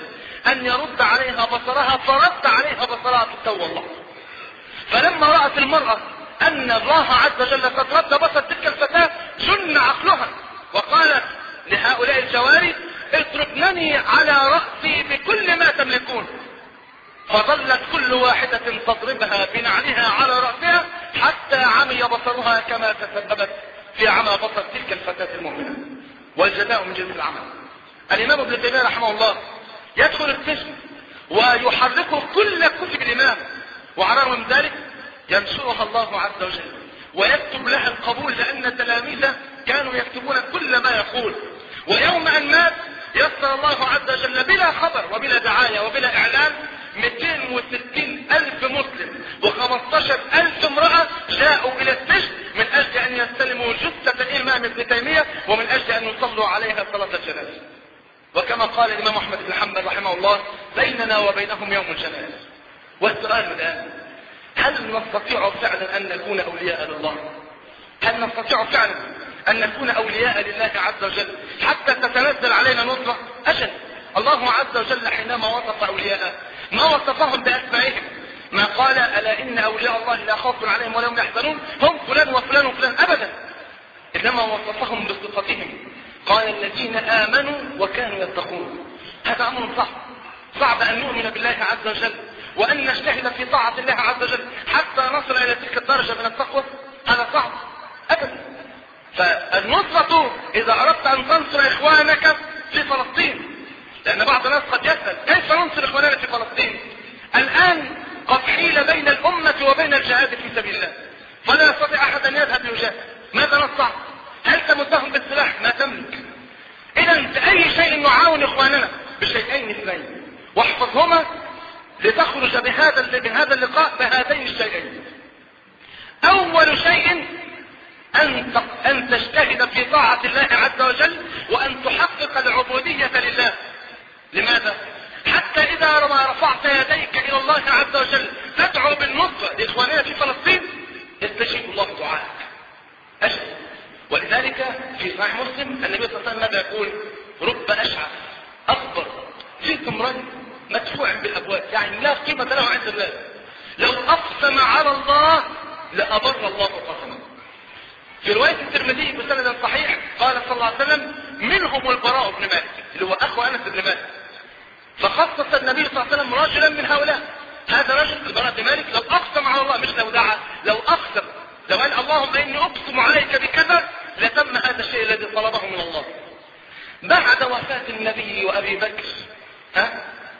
أن يرد عليها بصرها، فرد عليها بصرها في التو والله. فلما رأت المرأة أن الله عز وجل قد رد بصر تلك الفتاة جن عقلها، وقالت لهؤلاء الجواري اتركنني على رأسي بكل ما تملكون. فظلت كل واحدة تضربها بنعلها على رأسها حتى عمي بصرها كما تسببت في عمى بصر تلك الفتاة المؤمنة. والجزاء من جنس العمل. الإمام ابن تيمية رحمه الله يدخل السجن ويحركه كل كتب الإمام، وعلى الرغم من ذلك ينشرها الله عز وجل ويكتب لها القبول، لأن تلاميذه كانوا يكتبون كل ما يقول. ويوم أن مات يسر الله عز وجل بلا خبر وبلا دعاية وبلا إعلان مئتين وستين ألف مسلم وخمستاشر ألف امرأة جاءوا إلى السجن من أجل أن يستلموا جثة الإمام ابن تيمية ومن أجل أن يصلوا عليها صلاة الجنازة. وكما قال الإمام أحمد بن حنبل رحمه الله بيننا وبينهم يوم الجنازة. والسؤال الآن، هل نستطيع فعلا أن نكون أولياء لله؟ هل نستطيع فعلا أن نكون أولياء لله عز وجل حتى تتنزل علينا نصرة؟ أجل. الله عز وجل حينما وصف أولياءه ما وصفهم بأسمائهم، ما قال ألا إن أولياء الله لا خوف عليهم ولا هم يحزنون هم فلان وفلان وفلان، أبدا. إنما وصفهم بصفتهم، قال الذين آمنوا وكانوا يتقون. هذا أمر صعب، صعب أن نؤمن بالله عز وجل وأن نجتهد في طاعة الله عز وجل حتى نصل إلى تلك الدرجة من التقوى، هذا صعب أبدا. فالنصرة إذا أردت أن تنصر إخوانك في فلسطين، لأن بعض الناس قد يسأل كيف ننصر إخواننا في فلسطين؟ الآن قد حيل بين الأمة وبين الجهاد في سبيل الله، فلا يستطيع أحد أن يذهب ليجاهد. ماذا نصنع؟ هل تمدهم بالسلاح؟ ما تملك. إذا بأي شيء نعاون إخواننا؟ بشيئين اثنين، واحفظهما لتخرج بهذا بهذا اللقاء بهذين الشيئين. أول شيء أن أن تجتهد في طاعة الله عز وجل وأن تحقق العبودية لله. لماذا؟ حتى إذا ما رفعت يديك إلى الله عز وجل تدعو بالنصرة لإخواننا في فلسطين يستجيب الله دعاءك. أجل. ولذلك في صحيح مسلم النبي صلى الله عليه وسلم ماذا يقول؟ رب أشعث أكبر في ثمرين مدفوع بالأبواب، يعني لا قيمة له عند الله، لو أقسم على الله لأبر الله قسمه. في رواية الترمذي بسند صحيح قال صلى الله عليه وسلم منهم البراء بن مالك اللي هو أخو أنس بن مالك، فخصص النبي صلى الله عليه وسلم رجلا من هؤلاء. هذا رجل البراء بن مالك لو أقسم على الله، مش لو دعا، لو أقسم، لو قال اللهم إني أقسم عليك بكذا لتم هذا الشيء الذي طلبه من الله. بعد وفاة النبي وأبي بكر ها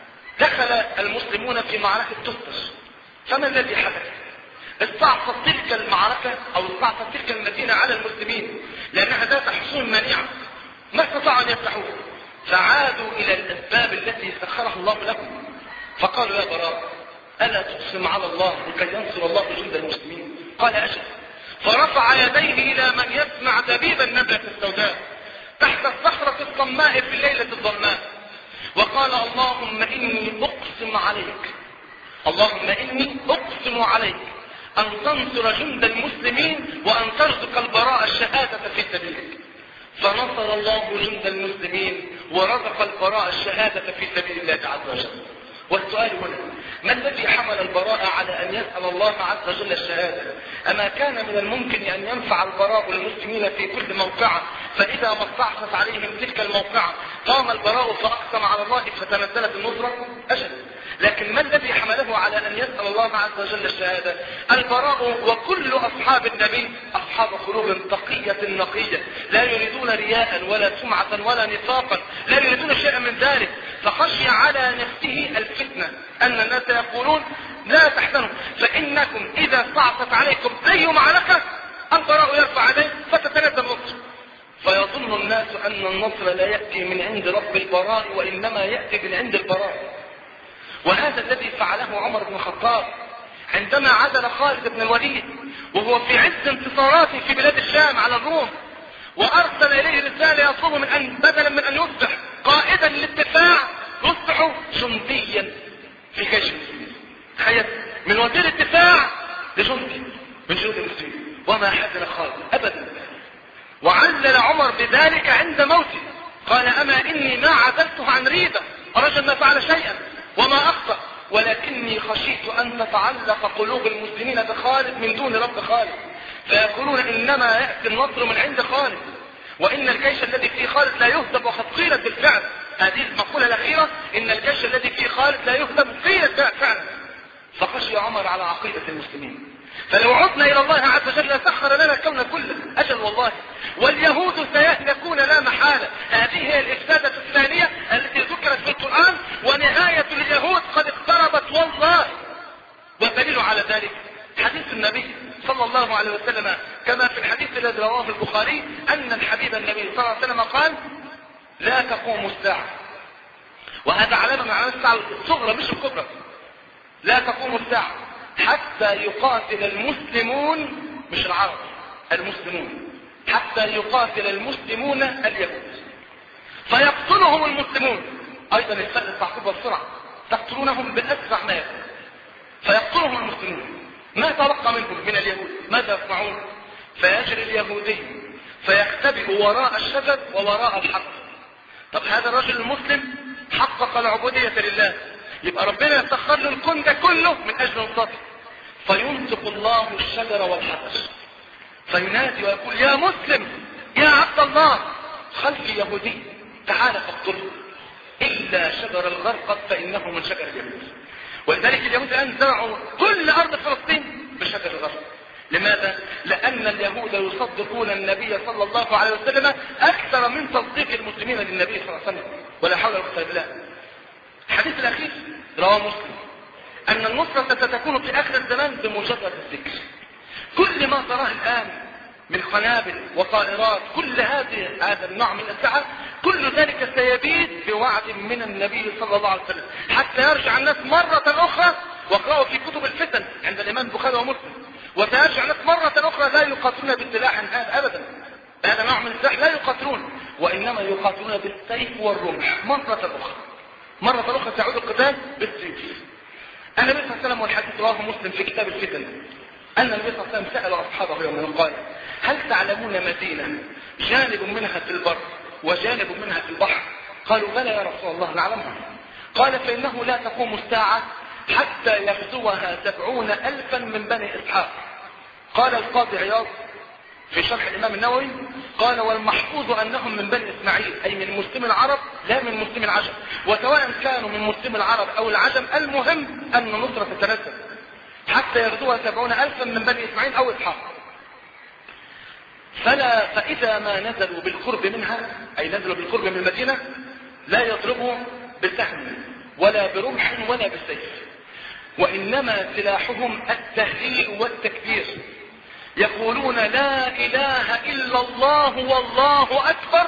دخل المسلمون في معركة تستر، فما الذي حدث؟ استعصت تلك المعركة أو استعصت تلك المدينة على المسلمين لأنها ذات حصون منيعة ما استطاعوا أن يفتحوها، فعادوا إلى الأسباب التي سخرها الله لهم، فقالوا يا براء ألا تقسم على الله لكي ينصر الله جند المسلمين؟ قال أجل. فرفع يديه إلى من يسمع دبيب النملة السوداء تحت الصخرة الصماء في الليلة الظلماء، وقال اللهم إني أقسم عليك، اللهم إني أقسم عليك أن تنصر جند المسلمين وأن ترزق البراء الشهادة في سبيلك. فنصر الله جند المسلمين ورزق البراء الشهادة في سبيل الله عز وجل. والسؤال هنا، ما الذي حمل البراء على أن يسأل الله عز وجل الشهادة؟ أما كان من الممكن أن ينفع البراء المسلمين في كل موقعة، فإذا ما استعصت عليهم تلك الموقعة قام البراء فأقسم على الله فتنزلت النصرة؟ أجل. لكن ما الذي حمله على أن يسأل الله عز وجل الشهادة؟ البراء وكل أصحاب النبي أصحاب قلوب تقية نقية، لا يريدون رياء ولا سمعة ولا نفاقا، لا يريدون شيئا من ذلك، فخشي على نفسه الفتنة أن الناس يقولون لا تحزنوا فإنكم إذا صعصت عليكم أي معركة البراء يرفع يديه فتتنزل النصر، فيظن الناس أن النصر لا يأتي من عند رب البراء وإنما يأتي من عند البراء. وهذا الذي فعله عمر بن الخطاب عندما عزل خالد بن الوليد وهو في عز انتصاراته في بلاد الشام على الروم، وأرسل إليه رسالة يطلب من أن بدلا من أن يصبح قائدا للدفاع يصبح جنديا في جيش المسلمين. تخيل، من وزير الدفاع لجندي من جنود المسلمين. وما حزن خالد أبدا، وعلل عمر بذلك عند موته، قال أما إني ما عزلته عن ريبة رجل ما فعل شيئا وما أخطأ، ولكني خشيت أن تتعلق قلوب المسلمين بخالد من دون رب خالد، فيقولون إنما يأتي النصر من عند خالد، وإن الجيش الذي في خالد لا يهزم، وقد قيلت بالفعل هذه المقولة الأخيرة، إن الجيش الذي في خالد لا يهزم، قيلت فعلا. فخشي عمر على عقيدة المسلمين. فلو عدنا إلى الله عز وجل لسخر لنا الكون كله، أجل والله. واليهود سيهلكون لا محالة. هذه هي الإفسادة الثانية التي ذكرت في القرآن، ونهاية اليهود قد اقتربت والله. والدليل على ذلك حديث النبي صلى الله عليه وسلم كما في الحديث الذي رواه البخاري، أن الحبيب النبي صلى الله عليه وسلم قال: لا تقوم الساعة، وهذا علامة من علامات الساعة الصغرى مش الكبرى، لا تقوم الساعة حتى يقاتل المسلمون، مش العرب، المسلمون، حتى يقاتل المسلمون اليهود فيقتلهم المسلمون. ايضا الفرق التعقيب والسرعة، تقتلونهم بأسرع ما يكون، فيقتلهم المسلمون. ما تبقى منهم من اليهود ماذا يصنعون؟ فيجري اليهودي فيختبئ وراء الشجر ووراء الحجر. طب هذا الرجل المسلم حقق العبودية لله، يبقى ربنا يسخر له الكون ده كله من اجل نصرته. فينطق الله الشجر والحجر فينادي ويقول: يا مسلم يا عبد الله، خلفي يهودي تعال فاقتله، الا شجر الغرقد فانه من شجر اليهود. ولذلك اليهود الان زرعوا كل ارض فلسطين بشجر الغرقد. لماذا؟ لان اليهود يصدقون النبي صلى الله عليه وسلم اكثر من تصديق المسلمين للنبي صلى الله عليه وسلم، ولا حول ولا قوه الا بالله. الحديث الاخير رواه مسلم ان النصرة ستكون في اخر الزمان بمجرد الذكر. كل ما تراه الان من قنابل وطائرات، كل هذه هذا النوع من الاسلحة، كل ذلك سيبيد بوعد من النبي صلى الله عليه وسلم، حتى يرجع الناس مرة اخرى. واقرأوا في كتب الفتن عند الامام البخاري ومسلم، وسيرجع الناس مرة اخرى لا يقاتلون بالسلاح هذا ابدا، هذا نوع من السلاح لا يقاتلون، وانما يقاتلون بالسيف والرمح مرة اخرى. مرة اخرى سيعود القتال بالسيف. النبي صلى الله عليه وسلم، والحديث رواه مسلم في كتاب الفتن، ان النبي صلى الله عليه وسلم سأل اصحابه يوما قال: هل تعلمون مدينة جانب منها في البر وجانب منها في البحر؟ قالوا: بلى يا رسول الله نعلمها. قال: فإنه لا تقوم الساعة حتى يغزوها سبعون ألفا من بني إسحاق. قال القاضي عياض في شرح الإمام النووي، قال: والمحفوظ أنهم من بني إسماعيل، أي من مسلم العرب لا من مسلم العجم، وسواء كانوا من مسلم العرب أو العجم، المهم أن النصرة تتنزل حتى يغزوها سبعون ألفا من بني إسماعيل أو إسحاق. فلا فإذا ما نزلوا بالقرب منها، أي نزلوا بالقرب من المدينة، لا يضربوا بسهم ولا برمح ولا بالسيف، وإنما سلاحهم التهليل والتكبير. يقولون: لا إله إلا الله والله أكبر،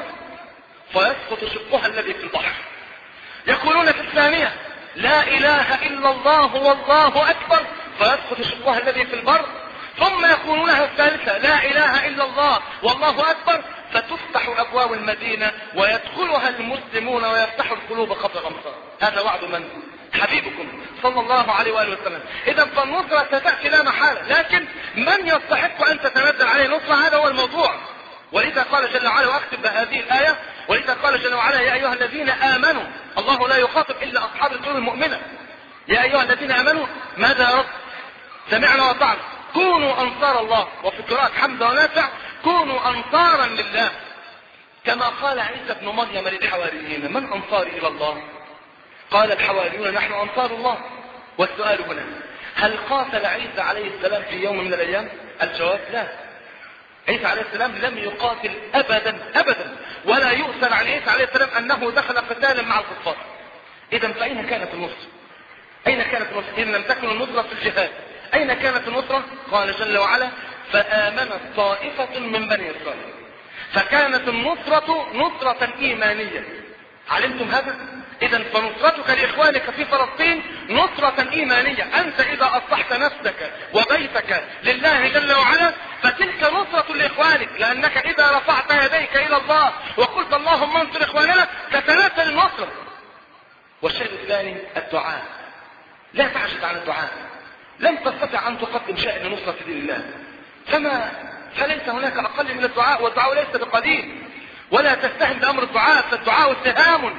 فيسقط شقها الذي في البحر. يقولون في الثانية: لا إله إلا الله والله أكبر، فيسقط شقها الذي في البر. ثم يقولونها الثالثة: لا إله إلا الله والله أكبر، فتفتح أبواب المدينة ويدخلها المسلمون ويفتحوا القلوب قبل الأمصار. هذا وعد من؟ حبيبكم صلى الله عليه وآله وسلم. إذا فالنصرة ستأتي لا محالة، لكن من يستحق أن تتنزل عليه نصرة؟ هذا هو الموضوع. ولذا قال جل وعلا، واختم بهذه الآية، ولذا قال جل وعلا: يا أيها الذين آمنوا، الله لا يخاطب إلا أصحاب القلوب المؤمنة. يا أيها الذين آمنوا ماذا يا رب؟ سمعنا وأطعنا، كونوا أنصار الله. وفي قراءة حمزة ونافع: كونوا أنصارا لله. كما قال عيسى بن مريم للحواريين: من أنصاري إلى الله؟ قال الحواريون: نحن أنصار الله. والسؤال هنا: هل قاتل عيسى عليه السلام في يوم من الأيام؟ الجواب: لا. عيسى عليه السلام لم يقاتل أبدا أبدا، ولا يؤثر عن عيسى عليه السلام أنه دخل قتالا مع الكفار. إذا فأين كانت النصرة؟ أين كانت النصرة؟ إن لم تكن النصرة في الجهاد، أين كانت النصرة؟ قال جل وعلا: فآمنت طائفة من بني إسرائيل. فكانت النصرة نصرة إيمانية. علمتم هذا؟ إذا فنصرتك لإخوانك في فلسطين نصرة إيمانية. أنت إذا أصلحت نفسك وبيتك لله جل وعلا فتلك نصرة لإخوانك، لأنك إذا رفعت يديك إلى الله وقلت اللهم انصر إخواننا تتنزل النصرة. والشيء الثاني الدعاء. لا تعجز عن الدعاء. لم تستطع أن تقدم شيء لنصرة دين الله، فما فليس هناك أقل من الدعاء، والدعاء ليس بقليل. ولا تستهن بأمر الدعاء، فالدعاء اتهام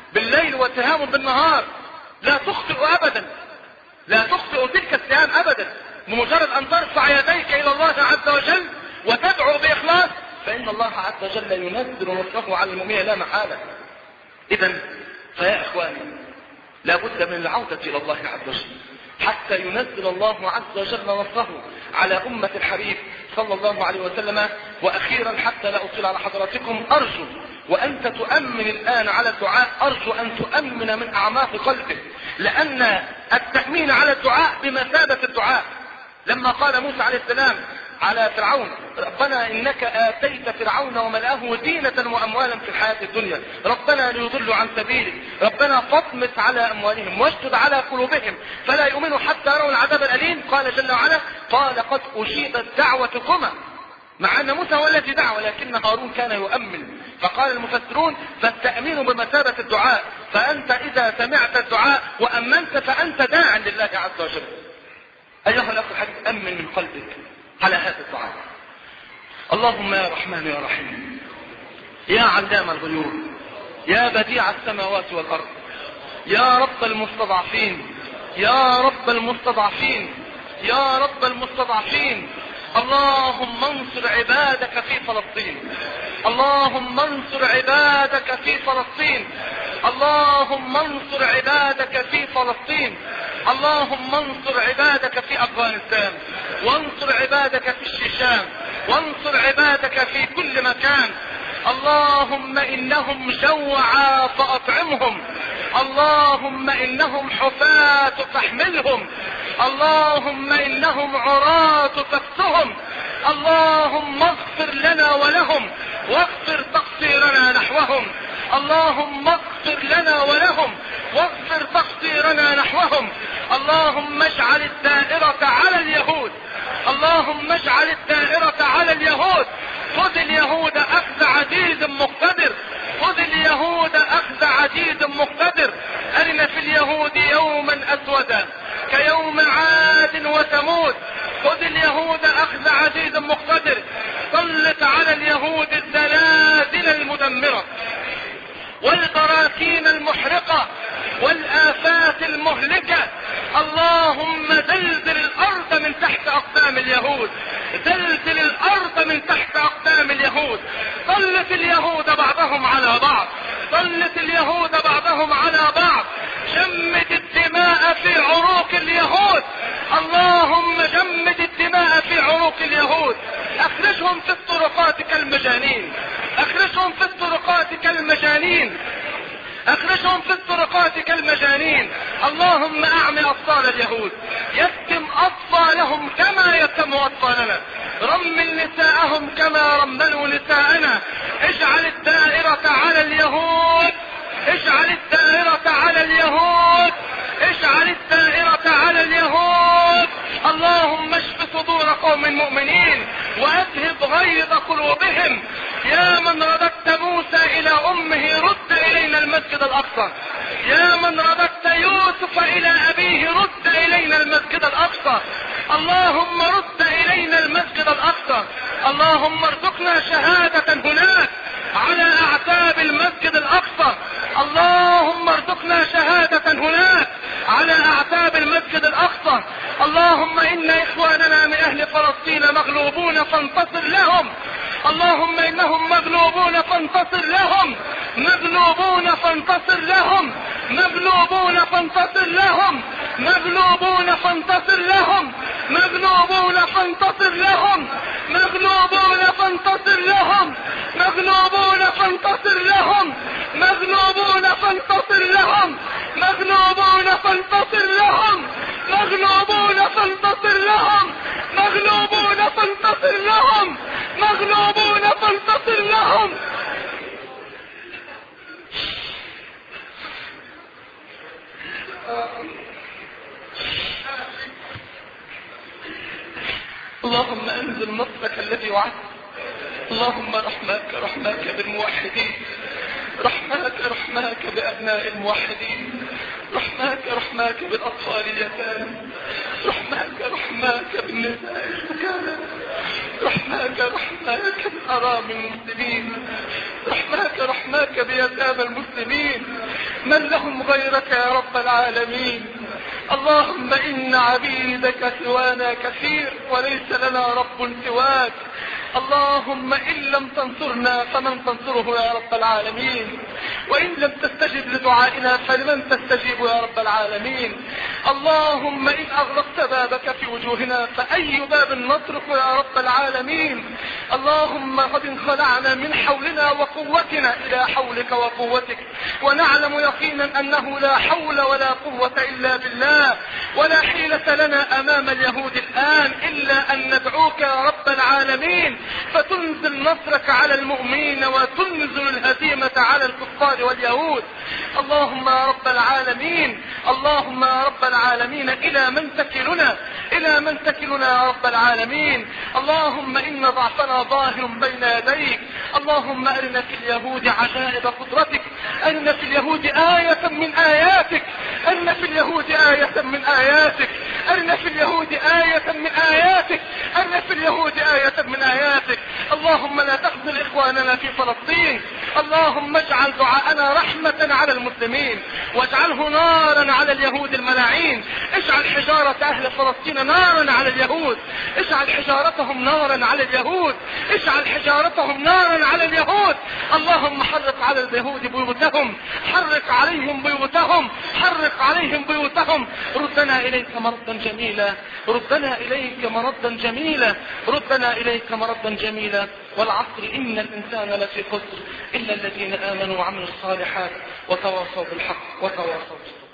بالليل واتهام بالنهار، لا تخطئ ابدا، لا تخطئ تلك السهام ابدا. بمجرد ان ترفع يديك الى الله عز وجل وتدعو باخلاص فان الله عز وجل ينزل نصره على المؤمن لا محاله. اذا فيا اخواني لا بد من العودة الى الله عز وجل حتى ينزل الله عز وجل نصره على امة الحبيب صلى الله عليه وسلم. واخيرا حتى لا اطيل على حضراتكم، ارجو وانت تؤمن الان على الدعاء، ارجو ان تؤمن من اعماق قلبك، لان التأمين على الدعاء بمثابة الدعاء. لما قال موسى عليه السلام على فرعون ربنا انك اتيت فرعون وملأه زينة واموالا في الحياة الدنيا ربنا ليضلوا عن سبيلك ربنا فاطمس على اموالهم واشدد على قلوبهم فلا يؤمنوا حتى يروا العذاب الاليم. قال جل وعلا قال قد اجيبت دعوتكما، مع ان موسى هو الذي دعا ولكن هارون كان يؤمن. فقال المفسرون فالتأمين بمثابة الدعاء، فانت اذا سمعت الدعاء وامنت فانت داع لله عز وجل. ايها الاخ الحبيب امن من قلبك على هذا الدعاء. اللهم يا رحمن يا رحيم يا علام الغيوب يا بديع السماوات والارض يا رب المستضعفين يا رب المستضعفين يا رب المستضعفين، اللهم انصر عبادك في فلسطين، اللهم انصر عبادك في فلسطين، اللهم انصر عبادك في فلسطين، اللهم انصر عبادك في افغانستان، وانصر عبادك في الشيشان، وانصر عبادك في كل مكان. اللهم انهم جوعى فاطعمهم، اللهم انهم حفاة فاحملهم، اللهم انهم عراة فاكسهم، اللهم اغفر لنا ولهم واغفر تقصيرنا نحوهم، اللهم اغفر لنا ولهم واغفر تقصيرنا نحوهم. اللهم اجعل الدائرة على اليهود، اللهم اجعل الدائرة على اليهود. خذ اليهود اخذ عزيز مقتدر، خذ اليهود اخذ عزيز مقتدر. ارنا في اليهود يوما اسودا كيوم عاد وثمود، خذ اليهود اخذ عزيز مقتدر. سلط على اليهود الزلازل المدمرة والبراكين المحرقة والآفات المهلكة. اللهم زلزل الأرض من تحت أقدام اليهود، زلزل الأرض من تحت أقدام اليهود. سلط اليهود بعضهم على بعض، سلط اليهود بعضهم على بعض. جمد الدماء في عروق اليهود، اللهم جمد الدماء في عروق اليهود. اخرجهم في الطرقات كالمجانين، اخرجهم في الطرقات كالمجانين، اخرجهم في الطرقات كالمجانين. اللهم اعمي اطفال اليهود، يتم اطفالهم كما يتم اطفالنا، رمل نساءهم كما رملوا نساءنا. اجعل الدائرة على اليهود، اجعل الدائرة على اليهود، اجعل الدائرة على اليهود. اللهم اشف صدور قوم مؤمنين واذهب غيظ قلوبهم. يا من رددت موسى الى امه رد الينا المسجد الاقصى، يا من رددت يوسف الى ابيه رد الينا المسجد الاقصى. اللهم رد الينا المسجد الاقصى. اللهم ارزقنا شهادة هناك على اعتاب المسجد الاقصى. اللهم ارزقنا شهادة هناك على اعتاب المسجد الاقصى. اللهم ان اخواننا من اهل فلسطين مغلوبون فانتصر لهم، اللهم انهم مغلوبون فانتصر لهم، مغلوبون فانتصر لهم، مغلوبون فانتصر لهم، مغلوبون فانتصر لهم، مغلوبون فانتصر لهم، مغلوبون فانتصر لهم، مغلوبون فانتصر لهم، مغلوبون فانتصر لهم، مغلوبون فانتصر لهم، مغلوبون فانتصر لهم، مغلوبون فانتصر لهم، مغلوبون فانتصر لهم. اللهم انزل نصرك الذي وعدت، اللهم رحماك رحماك بالموحدين، رحماك رحماك بأبناء الموحدين، رحماك رحماك بالأطفال اليتامى، رحماك رحماك بالنساء السكارى، رحماك رحماك بالأرامل المسلمين، رحماك رحماك بيتامى المسلمين، من لهم غيرك يا رب العالمين. اللهم إن عبيدك سوانا كثير وليس لنا رب سواك. اللهم إن لم تنصرنا فمن تنصره يا رب العالمين، وإن لم تستجب لدعائنا فلمن تستجيب يا رب العالمين. اللهم إن أغلقت بابك في وجوهنا فأي باب نطرق يا رب العالمين. اللهم قد انخلعنا من حولنا وقوتنا إلى حولك وقوتك، ونعلم يقينا أنه لا حول ولا قوة إلا بالله، ولا حيلة لنا أمام اليهود الآن إلا أن ندعوك يا رب العالمين فتنزل نصرك على المؤمنين وتنزل الهزيمة على الكفار واليهود. اللهم يا رب العالمين، اللهم يا رب العالمين إلى من تكلنا، إلى من تكلنا يا رب العالمين. اللهم إن ضعفنا ظاهر بين يديك. اللهم أرنا في اليهود عجائب قدرتك، أرنا في اليهود آية من آياتك، أرنا في اليهود آية من آياتك، أرنا في اليهود آية من آياتك، أرنا في اليهود آية من آياتك. اللهم لا تخذل إخواننا في فلسطين. اللهم اجعل دعاءنا رحمة على المسلمين، واجعله نارا على اليهود الملاعين. اجعل حجارة أهل فلسطين نارا على اليهود، اجعل حجارتهم نارا على اليهود، اجعل حجارتهم نارا على اليهود. اللهم حرق على اليهود بيوتهم، حرق عليهم بيوتهم، حرق عليهم بيوتهم. ردنا إليك مردا جميلا، ردنا إليك مردا جميلا، ردنا إليك مردا جميلا. والعصر إن الإنسان لفي خسر إلا الذين آمنوا وعملوا الصالحات وتواصوا بالحق وتواصوا بالصبر.